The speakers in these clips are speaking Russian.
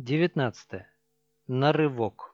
19. Нарывок.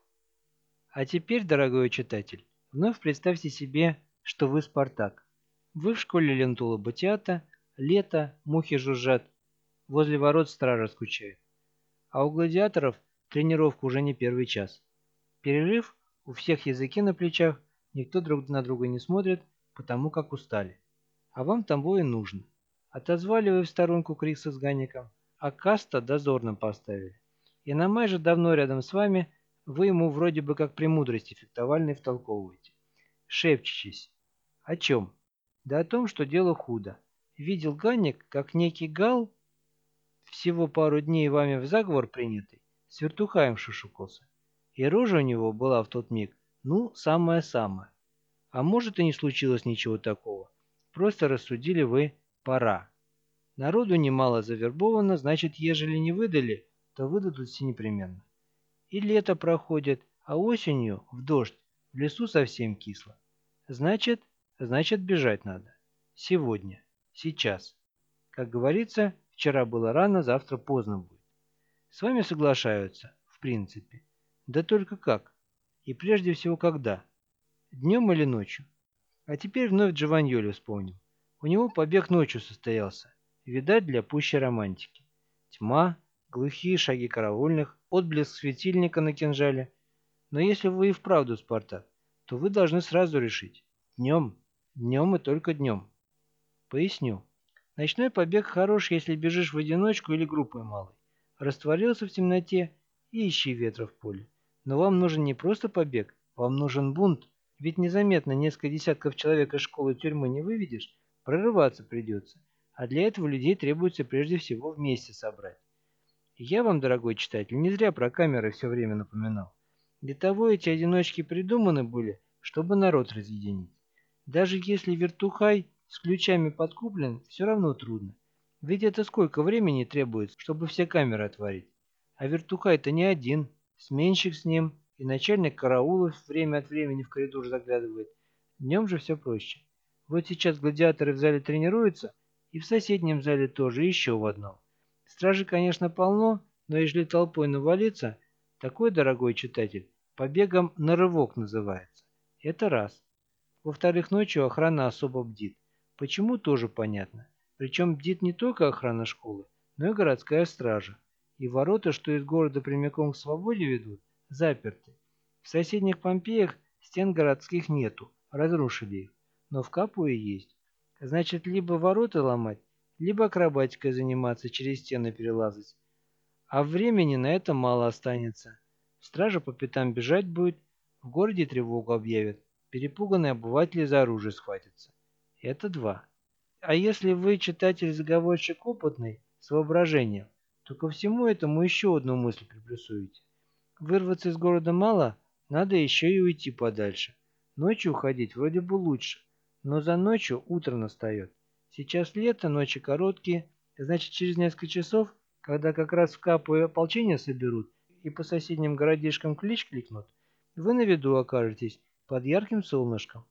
А теперь, дорогой читатель, вновь представьте себе, что вы Спартак. Вы в школе Лентула Батиата, лето, мухи жужжат, возле ворот стража скучает. А у гладиаторов тренировка уже не первый час. Перерыв, у всех языки на плечах, никто друг на друга не смотрит, потому как устали. А вам того и нужно. Отозвали вы в сторонку Крикса с Ганником, а Каста дозорным поставили. И на майже давно рядом с вами вы ему вроде бы как премудрости фехтовальной втолковываете. Шепчетесь. О чем? Да о том, что дело худо. Видел Ганник, как некий Гал, всего пару дней вами в заговор принятый, с вертухаем шушукался. И рожа у него была в тот миг, ну, самая-самая. А может и не случилось ничего такого. Просто рассудили вы «пора». Народу немало завербовано, значит, ежели не выдали, то выдадут все непременно. И лето проходит, а осенью, в дождь, в лесу совсем кисло. Значит, бежать надо. Сегодня. Сейчас. Как говорится, вчера было рано, завтра поздно будет. С вами соглашаются, в принципе. Да только как? И прежде всего когда? Днем или ночью? А теперь вновь Джованьоли вспомним. У него побег ночью состоялся. Видать, для пущей романтики. Тьма, глухие шаги караульных, отблеск светильника на кинжале. Но если вы и вправду Спартак, то вы должны сразу решить. Днем. Днем и только днем. Поясню. Ночной побег хорош, если бежишь в одиночку или группой малой. Растворился в темноте и ищи ветра в поле. Но вам нужен не просто побег, вам нужен бунт. Ведь незаметно несколько десятков человек из школы тюрьмы не выведешь, прорываться придется. А для этого людей требуется прежде всего вместе собрать. И я вам, дорогой читатель, не зря про камеры все время напоминал. Для того эти одиночки придуманы были, чтобы народ разъединить. Даже если вертухай с ключами подкуплен, все равно трудно. Ведь это сколько времени требуется, чтобы все камеры отворить. А вертухай-то не один, сменщик с ним, и начальник караула время от времени в коридор заглядывает. Днем же все проще. Вот сейчас гладиаторы в зале тренируются, и в соседнем зале тоже, еще в одном. Стражи, конечно, полно, но ежели толпой навалиться, такой, дорогой читатель, побегом на рывок называется. Это раз. Во-вторых, ночью охрана особо бдит. Почему, тоже понятно. Причем бдит не только охрана школы, но и городская стража. И ворота, что из города прямиком к свободе ведут, заперты. В соседних Помпеях стен городских нету, разрушили их. Но в Капуе есть. Значит, либо ворота ломать, либо акробатикой заниматься, через стены перелазать. А времени на это мало останется. Стража по пятам бежать будет, в городе тревогу объявят. Перепуганные обыватели за оружие схватятся. Это два. А если вы, читатель-заговорщик опытный, с воображением, то ко всему этому еще одну мысль приплюсуете. Вырваться из города мало, надо еще и уйти подальше. Ночью уходить вроде бы лучше, но за ночью утро настает. Сейчас лето, ночи короткие, значит через несколько часов, когда как раз в Капу и ополчение соберут и по соседним городишкам клич кликнут, вы на виду окажетесь под ярким солнышком.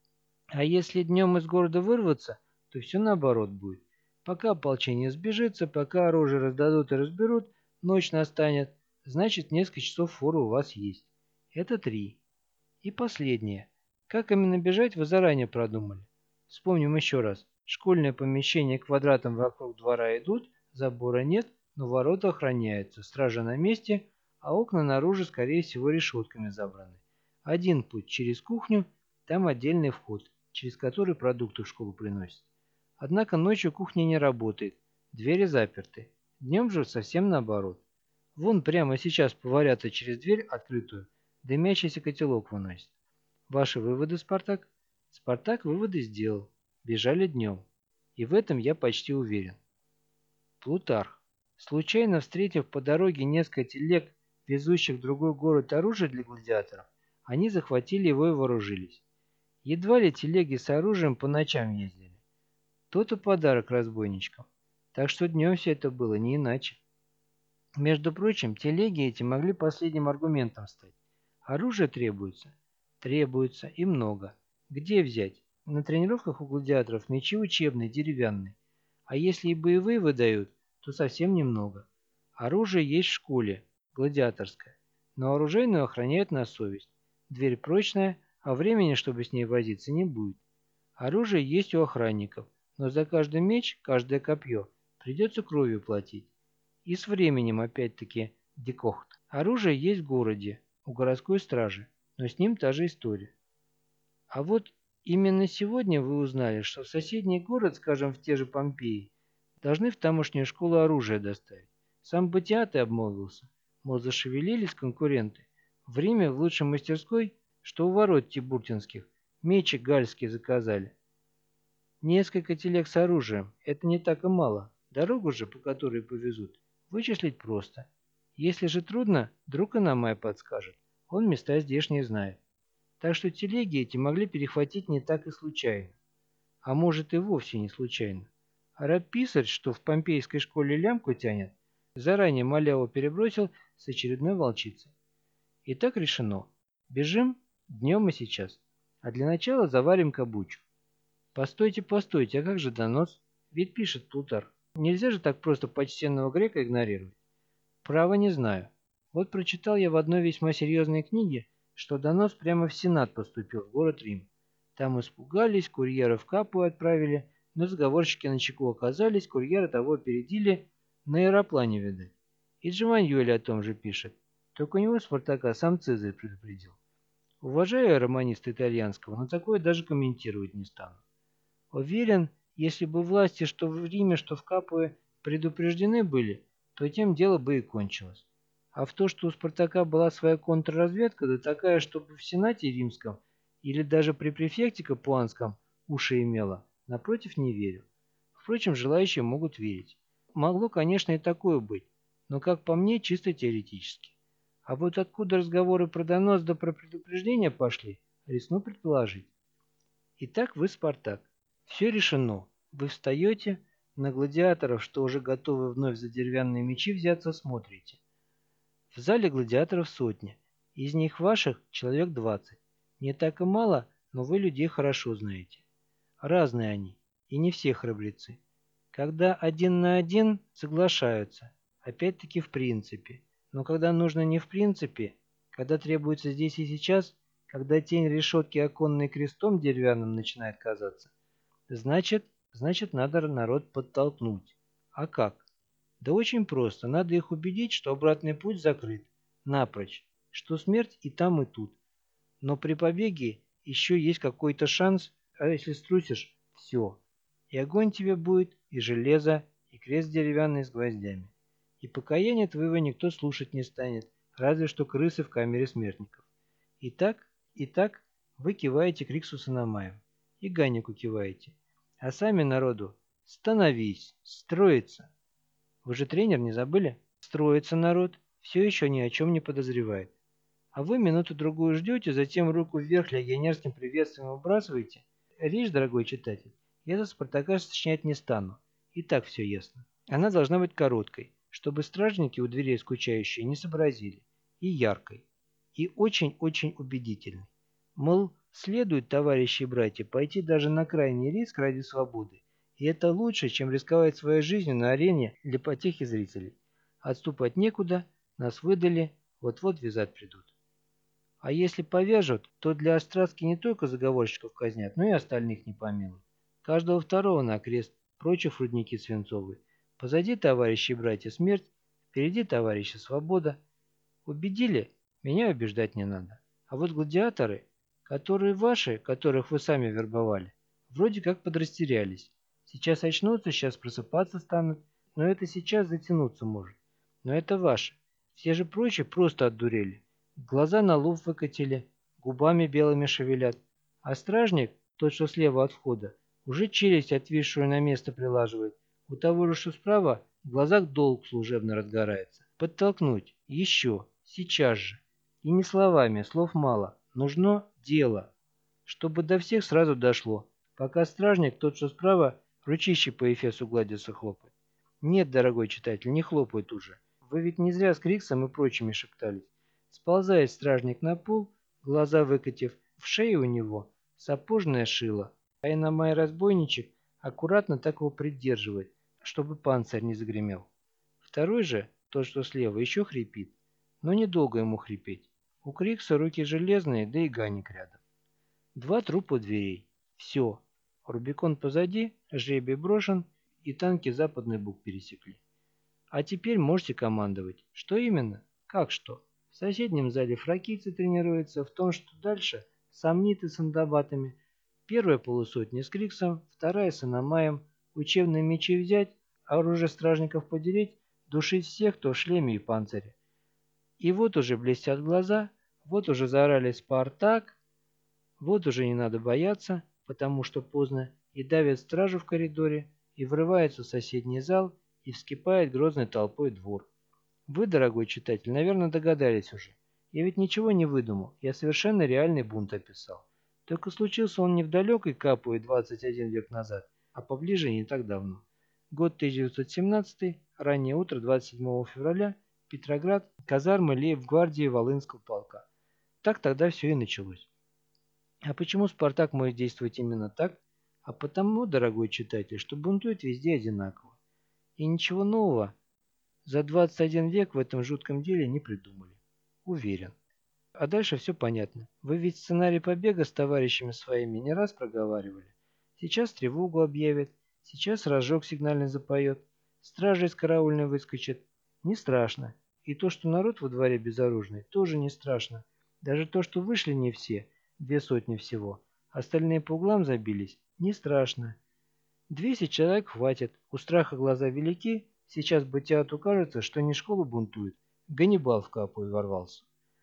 А если днем из города вырваться, то все наоборот будет. Пока ополчение сбежится, пока оружие раздадут и разберут, ночь настанет, значит несколько часов форы у вас есть. Это три. И последнее. Как именно бежать, вы заранее продумали. Вспомним еще раз. Школьное помещение квадратом вокруг двора идут, забора нет, но ворота охраняются, стража на месте, а окна наружу, скорее всего, решетками забраны. Один путь через кухню, там отдельный вход, через который продукты в школу приносят. Однако ночью кухня не работает, двери заперты. Днем же совсем наоборот. Вон прямо сейчас поварята через дверь открытую, дымящийся котелок выносит. Ваши выводы, Спартак? Спартак выводы сделал. Бежали днем. И в этом я почти уверен. Плутарх. Случайно встретив по дороге несколько телег, везущих в другой город оружие для гладиаторов, они захватили его и вооружились. Едва ли телеги с оружием по ночам ездили. То-то подарок разбойничкам. Так что днем все это было не иначе. Между прочим, телеги эти могли последним аргументом стать. Оружие требуется? Требуется и много. Где взять? На тренировках у гладиаторов мечи учебные, деревянные. А если и боевые выдают, то совсем немного. Оружие есть в школе. гладиаторская, но оружейную охраняют на совесть. Дверь прочная, а времени, чтобы с ней возиться, не будет. Оружие есть у охранников, но за каждый меч, каждое копье придется кровью платить. И с временем опять-таки декохт. Оружие есть в городе, у городской стражи, но с ним та же история. А вот именно сегодня вы узнали, что в соседний город, скажем, в те же Помпеи, должны в тамошнюю школу оружие доставить. Сам Батиат и обмолвился, мол, зашевелились конкуренты. В Риме в лучшей мастерской, что у ворот тибуртинских, мечи гальские заказали. Несколько телег с оружием, это не так и мало. Дорогу же, по которой повезут, вычислить просто. Если же трудно, друг Иномай подскажет. Он места здешние знает. Так что телеги эти могли перехватить не так и случайно. А может и вовсе не случайно. А раб-писарь, что в помпейской школе лямку тянет, заранее маляву перебросил с очередной волчицей. И так решено. Бежим днем и сейчас. А для начала заварим кабучу. Постойте, постойте, а как же донос? Ведь пишет Плутарх. Нельзя же так просто почтенного грека игнорировать. Право не знаю. Вот прочитал я в одной весьма серьезной книге, что донос прямо в Сенат поступил, в город Рим. Там испугались, курьеров в Капую отправили, но заговорщики начеку оказались, курьеры того опередили, на аэроплане, видать. И Джованьоли о том же пишет. Только у него Спартака сам Цезарь предупредил. Уважаю романиста итальянского, но такое даже комментировать не стану. Уверен, если бы власти, что в Риме, что в Капуе, предупреждены были, то тем дело бы и кончилось. А в то, что у Спартака была своя контрразведка, да такая, чтобы в Сенате Римском или даже при префекте Капуанском уши имела, напротив, не верю. Впрочем, желающие могут верить. Могло, конечно, и такое быть, но, как по мне, чисто теоретически. А вот откуда разговоры про донос да про предупреждение пошли, рискну предположить. Итак, вы Спартак. Все решено. Вы встаете, на гладиаторов, что уже готовы вновь за деревянные мечи взяться, смотрите. В зале гладиаторов сотня. Из них ваших человек 20. Не так и мало, но вы людей хорошо знаете. Разные они, и не все храбрецы. Когда один на один, соглашаются. Опять-таки в принципе. Но когда нужно не в принципе, когда требуется здесь и сейчас, когда тень решетки оконной крестом деревянным начинает казаться, значит надо народ подтолкнуть. А как? Да очень просто. Надо их убедить, что обратный путь закрыт. Напрочь. Что смерть и там, и тут. Но при побеге еще есть какой-то шанс, а если струсишь, все. И огонь тебе будет, и железо, и крест деревянный с гвоздями. И покаяния твоего никто слушать не станет, разве что крысы в камере смертников. И так вы киваете Криксу с Иномаем. И Ганнику киваете. А сами народу «Становись! Строиться!» Вы же тренер, не забыли? Строится народ, все еще ни о чем не подозревает. А вы минуту-другую ждете, затем руку вверх легионерским приветствием выбрасываете. Речь, дорогой читатель, я за Спартака сочинять не стану. И так все ясно. Она должна быть короткой, чтобы стражники у дверей скучающие не сообразили. И яркой. И очень-очень убедительной. Мол, следует, товарищи и братья, пойти даже на крайний риск ради свободы. И это лучше, чем рисковать своей жизнью на арене для потехи зрителей. Отступать некуда, нас выдали, вот-вот вязать придут. А если повяжут, то для острастки не только заговорщиков казнят, но и остальных не помилуют. Каждого второго на крест, прочих рудники свинцовые. Позади, товарищи и братья, смерть, впереди, товарищи, свобода. Убедили? Меня убеждать не надо. А вот гладиаторы, которые ваши, которых вы сами вербовали, вроде как подрастерялись. Сейчас очнутся, сейчас просыпаться станут, но это сейчас затянуться может. Но это ваши. Все же прочие просто отдурели. Глаза на лоб выкатили, губами белыми шевелят. А стражник, тот, что слева от входа, уже челюсть отвисшую на место прилаживает. У того же, что справа, в глазах долг служебно разгорается. Подтолкнуть. Еще. Сейчас же. И не словами, слов мало. Нужно дело. Чтобы до всех сразу дошло. Пока стражник, тот, что справа, ручище по эфесу гладится хлопает. Нет, дорогой читатель, не хлопает уже. Вы ведь не зря с Криксом и прочими шептались. Сползает стражник на пол, глаза выкатив, в шее у него сапожное шило, а Иномай разбойничек аккуратно так его придерживает, чтобы панцирь не загремел. Второй же, тот что слева, еще хрипит. Но недолго ему хрипеть. У Крикса руки железные, да и Ганик рядом. Два трупа у дверей. Все. Рубикон позади, жребий брошен, и танки Западный Буг пересекли. А теперь можете командовать. Что именно? Как что? В соседнем зале фракийцы тренируются, в том, что дальше сомниты с андабатами. Первая полусотня с Криксом, вторая с Аномаем. Учебные мечи взять, оружие стражников поделить, душить всех, кто в шлеме и панцире. И вот уже блестят глаза, вот уже заорали «Спартак!», вот уже не надо бояться, потому что поздно, и давят стражу в коридоре, и врывается в соседний зал, и вскипает грозной толпой двор. Вы, дорогой читатель, наверное, догадались уже. Я ведь ничего не выдумал, я совершенно реальный бунт описал. Только случился он не в далекой Капуе 21 век назад, а поближе не так давно. Год 1917, раннее утро 27 февраля, Петроград, казармы лейб-гвардии Волынского полка. Так тогда все и началось. А почему Спартак может действовать именно так? А потому, дорогой читатель, что бунтует везде одинаково. И ничего нового за 21 век в этом жутком деле не придумали. Уверен. А дальше все понятно. Вы ведь сценарий побега с товарищами своими не раз проговаривали. Сейчас тревогу объявят, сейчас рожок сигнальный запоет, стража из караульной выскочит. Не страшно. И то, что народ во дворе безоружный, тоже не страшно. Даже то, что вышли не все, 200 всего, остальные по углам забились, не страшно. 200 человек хватит, у страха глаза велики, сейчас Батиату кажется, что не школа бунтует, Ганнибал в Капую ворвался.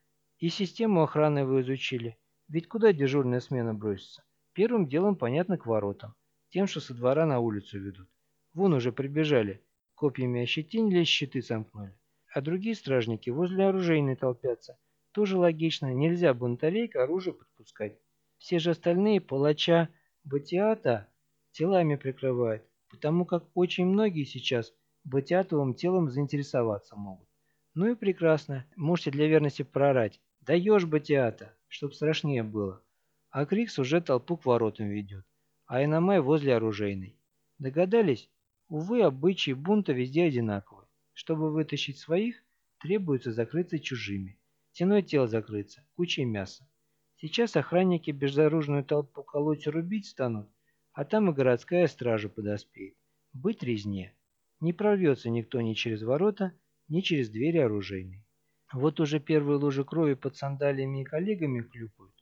И систему охраны вы изучили. Ведь куда дежурная смена бросится? Первым делом, понятно, к воротам. Тем, что со двора на улицу ведут. Вон уже прибежали. Копьями ощетинились, щиты сомкнули. А другие стражники возле оружейной толпятся. Тоже логично, нельзя бунтарей к оружию подпускать. Все же остальные палача Батиата телами прикрывают, потому как очень многие сейчас Батиатовым телом заинтересоваться могут. Ну и прекрасно, можете для верности прорать. Даешь Батиата, чтоб страшнее было. А Крикс уже толпу к воротам ведет, а Иномай возле оружейной. Догадались? Увы, обычаи бунта везде одинаковы. Чтобы вытащить своих, требуется закрыться чужими. Стеной тел закрыться, кучей мяса. Сейчас охранники безоружную толпу колоть и рубить станут, а там и городская стража подоспеет. Быть резне. Не прорвется никто ни через ворота, ни через двери оружейной. Вот уже первые лужи крови под сандалиями и коллегами хлюпают.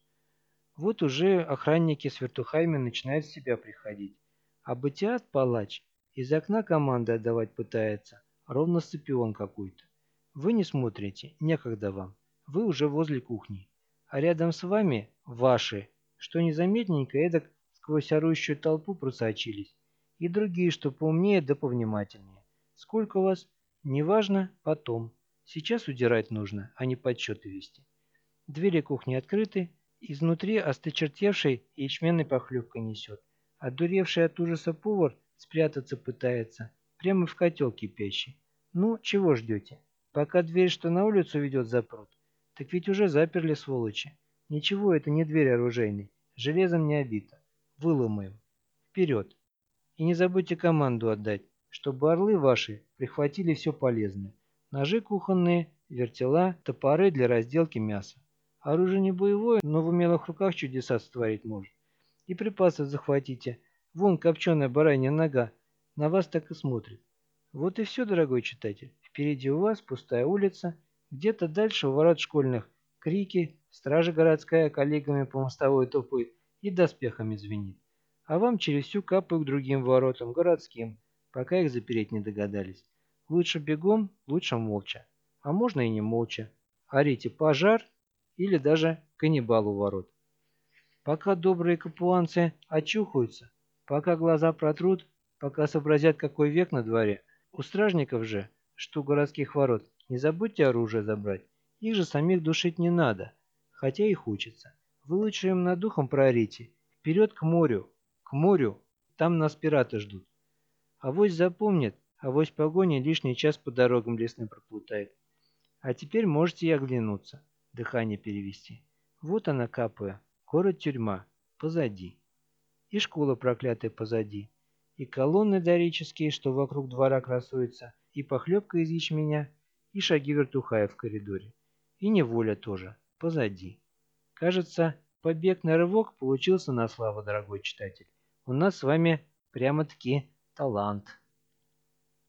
Вот уже охранники с вертухаями начинают в себя приходить. А Батиат, палач, из окна команды отдавать пытается, ровно Сципион какой-то. Вы не смотрите, некогда вам. Вы уже возле кухни. А рядом с вами ваши, что незаметненько эдак сквозь орущую толпу просочились. И другие, что поумнее да повнимательнее. Сколько вас? Неважно, потом. Сейчас удирать нужно, а не подсчеты вести. Двери кухни открыты, изнутри осточертевший ячменной похлебкой несет. Одуревший от ужаса повар спрятаться пытается, прямо в котел кипящий. Ну, чего ждете? Пока дверь, что на улицу ведет, запрут. Так ведь уже заперли, сволочи. Ничего, это не дверь оружейной. Железом не обита. Выломаем. Вперед. И не забудьте команду отдать, чтобы орлы ваши прихватили все полезное. Ножи кухонные, вертела, топоры для разделки мяса. Оружие не боевое, но в умелых руках чудеса сотворить может. И припасы захватите. Вон копченая баранья нога. На вас так и смотрит. Вот и все, дорогой читатель. Впереди у вас пустая улица. Где-то дальше у ворот школьных крики, стража городская коллегами по мостовой топает и доспехами звенит. А вам через всю Капую к другим воротам, городским, пока их запереть не догадались. Лучше бегом, лучше молча. А можно и не молча. Орите «пожар» или даже «каннибал у ворот». Пока добрые капуанцы очухаются, пока глаза протрут, пока сообразят, какой век на дворе, у стражников же, что у городских ворот, не забудьте оружие забрать. Их же самих душить не надо, хотя и хочется. Вы лучше им над духом проорите. Вперед к морю, там нас пираты ждут. Авось запомнит, авось погони лишний час по дорогам лесным проплутает. А теперь можете и оглянуться, дыхание перевести. Вот она, Капуя, город-тюрьма, позади. И школа проклятая позади. И колонны дорические, что вокруг двора красуются, и похлебка из ячменя, и шаги вертухая в коридоре. И неволя тоже. Позади. Кажется, побег на рывок получился на славу, дорогой читатель. У нас с вами прямо-таки талант.